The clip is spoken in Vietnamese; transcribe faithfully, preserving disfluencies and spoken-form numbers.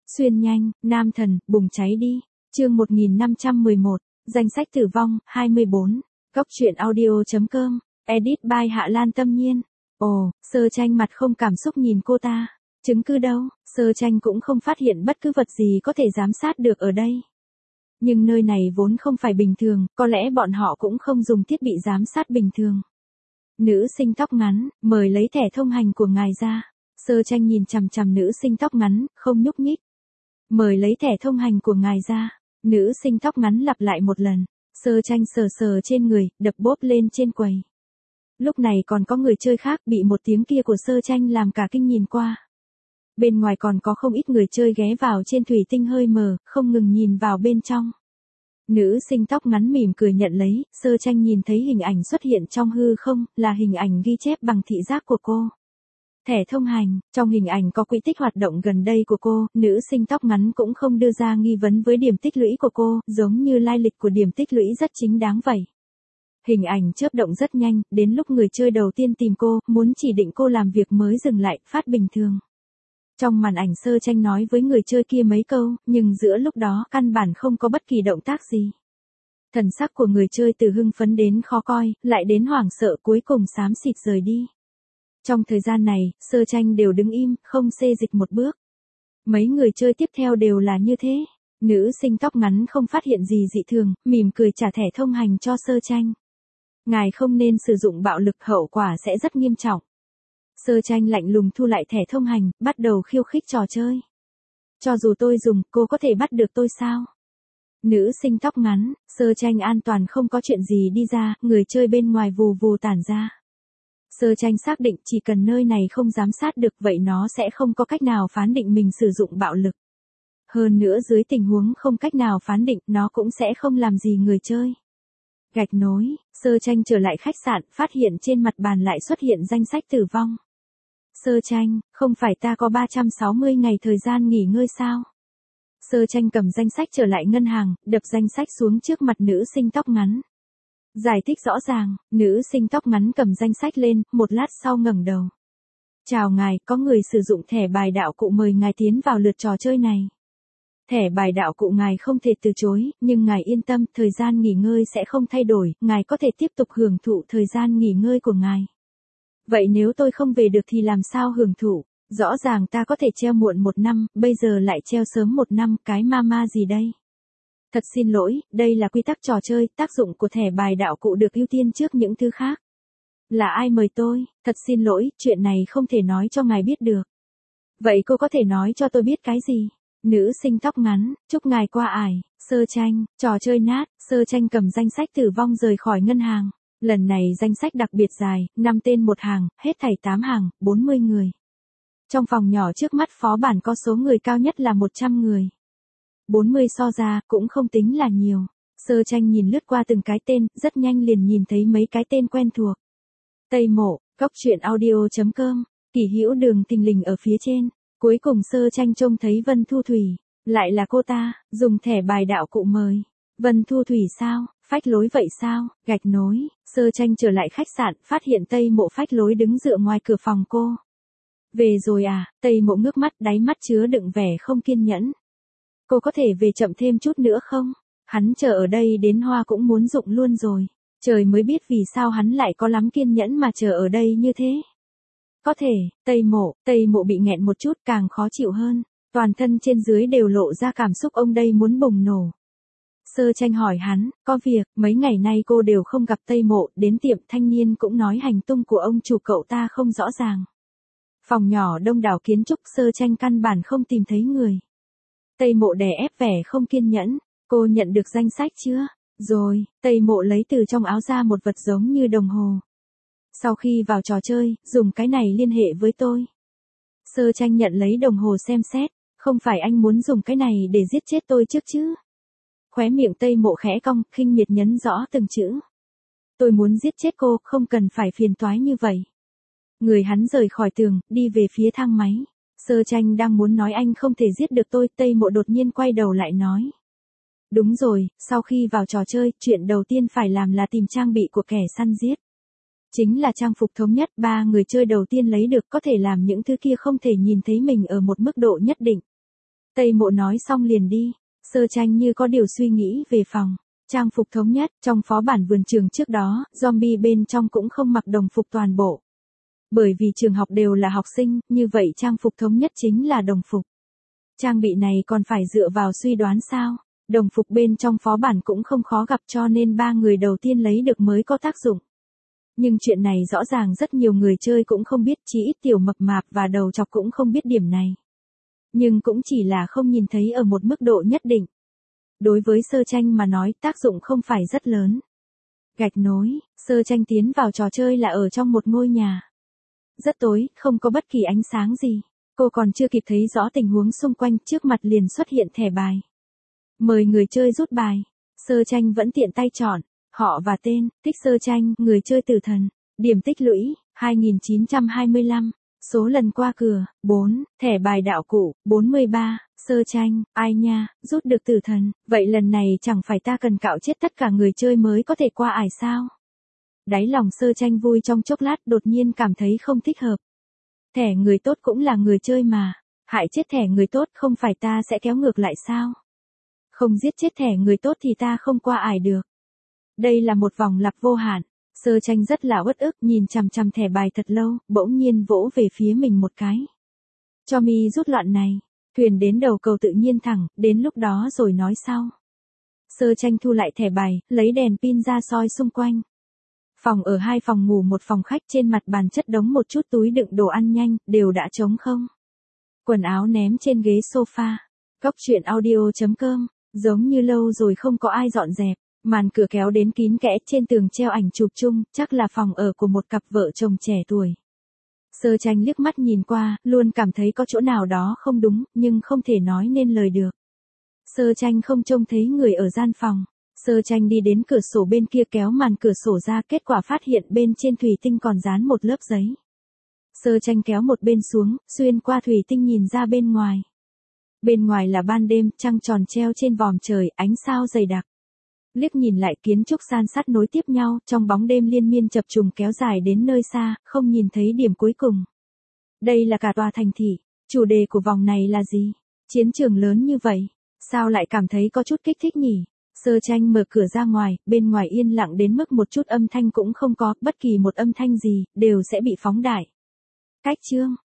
Xuyên nhanh, nam thần, bùng cháy đi. Chương một nghìn năm trăm mười một, danh sách tử vong, hai mươi bốn. Góc truyện audio.com, edit by Hạ Lan Tâm Nhiên. Ồ, Sơ Tranh mặt không cảm xúc nhìn cô ta. Chứng cứ đâu, Sơ Tranh cũng không phát hiện bất cứ vật gì có thể giám sát được ở đây. Nhưng nơi này vốn không phải bình thường, có lẽ bọn họ cũng không dùng thiết bị giám sát bình thường. Nữ sinh tóc ngắn, mời lấy thẻ thông hành của ngài ra. Sơ Tranh nhìn chằm chằm nữ sinh tóc ngắn, không nhúc nhích. Mời lấy thẻ thông hành của ngài ra. Nữ sinh tóc ngắn lặp lại một lần. Sơ Tranh sờ sờ trên người, đập bốp lên trên quầy. Lúc này còn có người chơi khác bị một tiếng kia của Sơ Tranh làm cả kinh nhìn qua. Bên ngoài còn có không ít người chơi ghé vào trên thủy tinh hơi mờ, không ngừng nhìn vào bên trong. Nữ sinh tóc ngắn mỉm cười nhận lấy, Sơ Tranh nhìn thấy hình ảnh xuất hiện trong hư không, là hình ảnh ghi chép bằng thị giác của cô. Thẻ thông hành, trong hình ảnh có quỹ tích hoạt động gần đây của cô, nữ sinh tóc ngắn cũng không đưa ra nghi vấn với điểm tích lũy của cô, giống như lai lịch của điểm tích lũy rất chính đáng vậy. Hình ảnh chớp động rất nhanh, đến lúc người chơi đầu tiên tìm cô, muốn chỉ định cô làm việc mới dừng lại, phát bình thường. Trong màn ảnh Sơ Tranh nói với người chơi kia mấy câu, nhưng giữa lúc đó căn bản không có bất kỳ động tác gì. Thần sắc của người chơi từ hưng phấn đến khó coi, lại đến hoảng sợ cuối cùng xám xịt rời đi. Trong thời gian này, Sơ Tranh đều đứng im, không xê dịch một bước. Mấy người chơi tiếp theo đều là như thế. Nữ sinh tóc ngắn không phát hiện gì dị thường, mỉm cười trả thẻ thông hành cho Sơ Tranh. Ngài không nên sử dụng bạo lực, hậu quả sẽ rất nghiêm trọng. Sơ Tranh lạnh lùng thu lại thẻ thông hành, bắt đầu khiêu khích trò chơi. Cho dù tôi dùng, cô có thể bắt được tôi sao? Nữ sinh tóc ngắn, Sơ Tranh an toàn không có chuyện gì đi ra, người chơi bên ngoài vù vù tản ra. Sơ Tranh xác định chỉ cần nơi này không giám sát được vậy nó sẽ không có cách nào phán định mình sử dụng bạo lực. Hơn nữa dưới tình huống không cách nào phán định nó cũng sẽ không làm gì người chơi. Gạch nối, Sơ Tranh trở lại khách sạn, phát hiện trên mặt bàn lại xuất hiện danh sách tử vong. Sơ Tranh, không phải ta có ba trăm sáu mươi ngày thời gian nghỉ ngơi sao? Sơ Tranh cầm danh sách trở lại ngân hàng, đập danh sách xuống trước mặt nữ sinh tóc ngắn. Giải thích rõ ràng, nữ sinh tóc ngắn cầm danh sách lên, một lát sau ngẩng đầu. Chào ngài, có người sử dụng thẻ bài đạo cụ mời ngài tiến vào lượt trò chơi này. Thẻ bài đạo cụ ngài không thể từ chối, nhưng ngài yên tâm, thời gian nghỉ ngơi sẽ không thay đổi, ngài có thể tiếp tục hưởng thụ thời gian nghỉ ngơi của ngài. Vậy nếu tôi không về được thì làm sao hưởng thụ? Rõ ràng ta có thể treo muộn một năm, bây giờ lại treo sớm một năm, cái ma ma gì đây? Thật xin lỗi, đây là quy tắc trò chơi, tác dụng của thẻ bài đạo cụ được ưu tiên trước những thứ khác. Là ai mời tôi? Thật xin lỗi, chuyện này không thể nói cho ngài biết được. Vậy cô có thể nói cho tôi biết cái gì? Nữ sinh tóc ngắn, chúc ngài qua ải. Sơ Tranh, trò chơi nát, Sơ Tranh cầm danh sách tử vong rời khỏi ngân hàng. Lần này danh sách đặc biệt dài, năm tên một hàng, hết thảy tám hàng, bốn mươi người. Trong phòng nhỏ trước mắt phó bản có số người cao nhất là một trăm người. bốn mươi so ra, cũng không tính là nhiều. Sơ Tranh nhìn lướt qua từng cái tên, rất nhanh liền nhìn thấy mấy cái tên quen thuộc. Tây Mộ, góc truyện audio.com, Kỷ Hữu Đường thình lình ở phía trên. Cuối cùng Sơ Tranh trông thấy Vân Thu Thủy. Lại là cô ta, dùng thẻ bài đạo cụ mời. Vân Thu Thủy sao, phách lối vậy sao, gạch nối. Sơ Tranh trở lại khách sạn, phát hiện Tây Mộ phách lối đứng dựa ngoài cửa phòng cô. Về rồi à, Tây Mộ ngước mắt, đáy mắt chứa đựng vẻ không kiên nhẫn. Cô có thể về chậm thêm chút nữa không? Hắn chờ ở đây đến hoa cũng muốn rụng luôn rồi. Trời mới biết vì sao hắn lại có lắm kiên nhẫn mà chờ ở đây như thế. Có thể, Tây Mộ, Tây Mộ bị nghẹn một chút càng khó chịu hơn. Toàn thân trên dưới đều lộ ra cảm xúc ông đây muốn bùng nổ. Sơ Tranh hỏi hắn, có việc, mấy ngày nay cô đều không gặp Tây Mộ, đến tiệm thanh niên cũng nói hành tung của ông chủ cậu ta không rõ ràng. Phòng nhỏ đông đảo kiến trúc, Sơ Tranh căn bản không tìm thấy người. Tây Mộ đè ép vẻ không kiên nhẫn, cô nhận được danh sách chưa? Rồi, Tây Mộ lấy từ trong áo ra một vật giống như đồng hồ. Sau khi vào trò chơi, dùng cái này liên hệ với tôi. Sơ Tranh nhận lấy đồng hồ xem xét, không phải anh muốn dùng cái này để giết chết tôi trước chứ? Khóe miệng Tây Mộ khẽ cong, khinh miệt nhấn rõ từng chữ. Tôi muốn giết chết cô, không cần phải phiền toái như vậy. Người hắn rời khỏi tường, đi về phía thang máy. Sơ Tranh đang muốn nói anh không thể giết được tôi, Tây Mộ đột nhiên quay đầu lại nói. Đúng rồi, sau khi vào trò chơi, chuyện đầu tiên phải làm là tìm trang bị của kẻ săn giết. Chính là trang phục thống nhất, ba người chơi đầu tiên lấy được có thể làm những thứ kia không thể nhìn thấy mình ở một mức độ nhất định. Tây Mộ nói xong liền đi. Sơ Tranh như có điều suy nghĩ về phòng. Trang phục thống nhất, trong phó bản vườn trường trước đó, zombie bên trong cũng không mặc đồng phục toàn bộ. Bởi vì trường học đều là học sinh, như vậy trang phục thống nhất chính là đồng phục. Trang bị này còn phải dựa vào suy đoán sao? Đồng phục bên trong phó bản cũng không khó gặp cho nên ba người đầu tiên lấy được mới có tác dụng. Nhưng chuyện này rõ ràng rất nhiều người chơi cũng không biết, chỉ ít tiểu mập mạp và đầu chọc cũng không biết điểm này. Nhưng cũng chỉ là không nhìn thấy ở một mức độ nhất định. Đối với Sơ Tranh mà nói tác dụng không phải rất lớn. Gạch nối, Sơ Tranh tiến vào trò chơi là ở trong một ngôi nhà. Rất tối, không có bất kỳ ánh sáng gì. Cô còn chưa kịp thấy rõ tình huống xung quanh, trước mặt liền xuất hiện thẻ bài. Mời người chơi rút bài. Sơ Tranh vẫn tiện tay chọn. Họ và tên, tích Sơ Tranh, người chơi tử thần. Điểm tích lũy, hai nghìn chín trăm hai mươi lăm. Số lần qua cửa, bốn. Thẻ bài đạo cụ, bốn mươi ba. Sơ Tranh, ai nha, rút được tử thần. Vậy lần này chẳng phải ta cần cạo chết tất cả người chơi mới có thể qua ải sao? Đáy lòng Sơ Tranh vui trong chốc lát, đột nhiên cảm thấy không thích hợp. Thẻ người tốt cũng là người chơi mà. Hại chết thẻ người tốt không phải ta sẽ kéo ngược lại sao? Không giết chết thẻ người tốt thì ta không qua ải được. Đây là một vòng lặp vô hạn. Sơ Tranh rất là uất ức, nhìn chằm chằm thẻ bài thật lâu, bỗng nhiên vỗ về phía mình một cái. Cho mi rút loạn này. Thuyền đến đầu cầu tự nhiên thẳng, đến lúc đó rồi nói sau. Sơ Tranh thu lại thẻ bài, lấy đèn pin ra soi xung quanh. Phòng ở hai phòng ngủ một phòng khách, trên mặt bàn chất đống một chút túi đựng đồ ăn nhanh, đều đã trống không. Quần áo ném trên ghế sofa. Góc truyện audio chấm com, giống như lâu rồi không có ai dọn dẹp. Màn cửa kéo đến kín kẽ, trên tường treo ảnh chụp chung, chắc là phòng ở của một cặp vợ chồng trẻ tuổi. Sơ Tranh liếc mắt nhìn qua, luôn cảm thấy có chỗ nào đó không đúng, nhưng không thể nói nên lời được. Sơ Tranh không trông thấy người ở gian phòng. Sơ Tranh đi đến cửa sổ bên kia kéo màn cửa sổ ra, kết quả phát hiện bên trên thủy tinh còn dán một lớp giấy. Sơ Tranh kéo một bên xuống, xuyên qua thủy tinh nhìn ra bên ngoài. Bên ngoài là ban đêm, trăng tròn treo trên vòm trời, ánh sao dày đặc. Liếc nhìn lại kiến trúc san sát nối tiếp nhau, trong bóng đêm liên miên chập trùng kéo dài đến nơi xa, không nhìn thấy điểm cuối cùng. Đây là cả tòa thành thị. Chủ đề của vòng này là gì? Chiến trường lớn như vậy, sao lại cảm thấy có chút kích thích nhỉ? Sơ Tranh mở cửa ra ngoài, bên ngoài yên lặng đến mức một chút âm thanh cũng không có, bất kỳ một âm thanh gì, đều sẽ bị phóng đại. Cách chương,